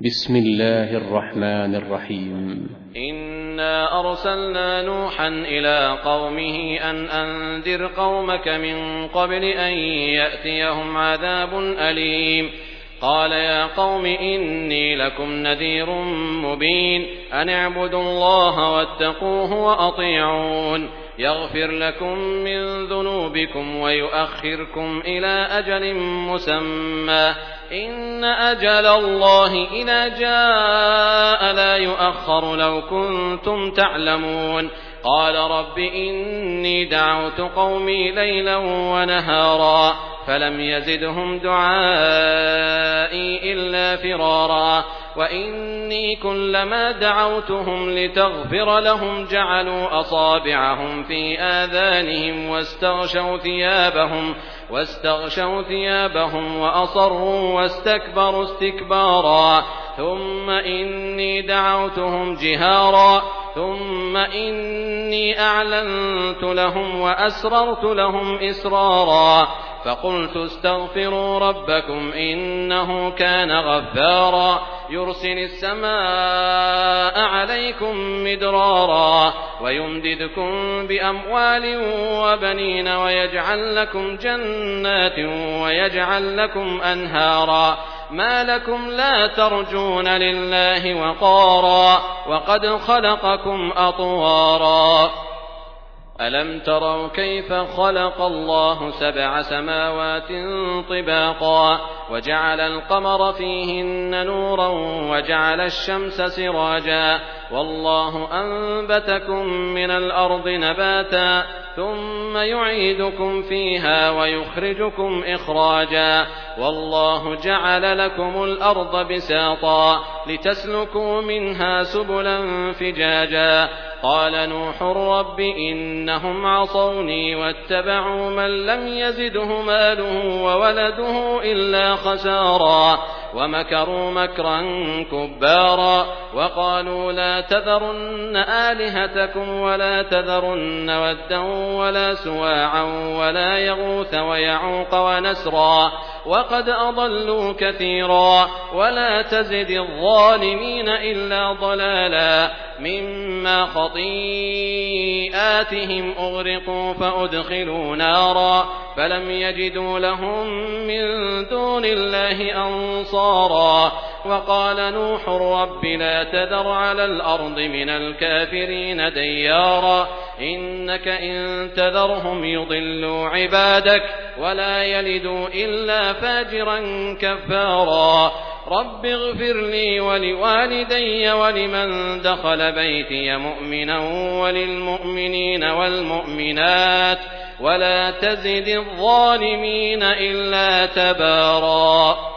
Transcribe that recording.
بسم الله الرحمن الرحيم. إنا أرسلنا نوحا إلى قومه أن أنذر قومك من قبل أن يأتيهم عذاب أليم. قال يا قوم إني لكم نذير مبين أن اعبدوا الله واتقوه وأطيعون يغفر لكم من ذنوبكم ويؤخركم إلى أجل مسمى إن أجل الله إذا جاء لا يؤخر لو كنتم تعلمون. قال رب إني دعوت قومي ليلا ونهارا فلم يزدهم دعائي إلا فرارا وإني كلما دعوتهم لتغفر لهم جعلوا أصابعهم في آذانهم واستغشوا ثيابهم وأصروا واستكبروا استكبارا ثم إني دعوتهم جهارا ثم إني أعلنت لهم وأسررت لهم إسرارا فقلت استغفروا ربكم إنه كان غفارا يرسل السماء عليكم مدرارا ويمددكم بأموال وبنين ويجعل لكم جنات ويجعل لكم أنهارا ما لكم لا ترجون لله وقارا وقد خلقكم أطوارا ألم تروا كيف خلق الله 7 سماوات طباقا وجعل القمر فيهن نورا وجعل الشمس سراجا والله أنبتكم من الأرض نباتا ثم يعيدكم فيها ويخرجكم إخراجا والله جعل لكم الأرض بساطا لتسلكوا منها سبلا فجاجا قال نوح رب إنهم عصوني واتبعوا من لم يزده ماله وولده إلا خسارا ومكروا مكرا كبارا وقالوا لا تذرن آلهتكم ولا تذرن ودا ولا سواعا ولا يغوث ويعوق ونسرا وقد أضلوا كثيرا ولا تزد الظالمين إلا ضلالا مما خطيئاتهم أغرقوا فأدخلوا نارا فلم يجدوا لهم من دون الله أنصارا وقال نوح رب لا تذر على الأرض من الكافرين ديارا إنك إن تذرهم يضلوا عبادك ولا يلدوا إلا فاجرا كفارا رب اغفر لي ولوالدي ولمن دخل بيتي مؤمنا وللمؤمنين والمؤمنات ولا تزد الظالمين إلا تبارا.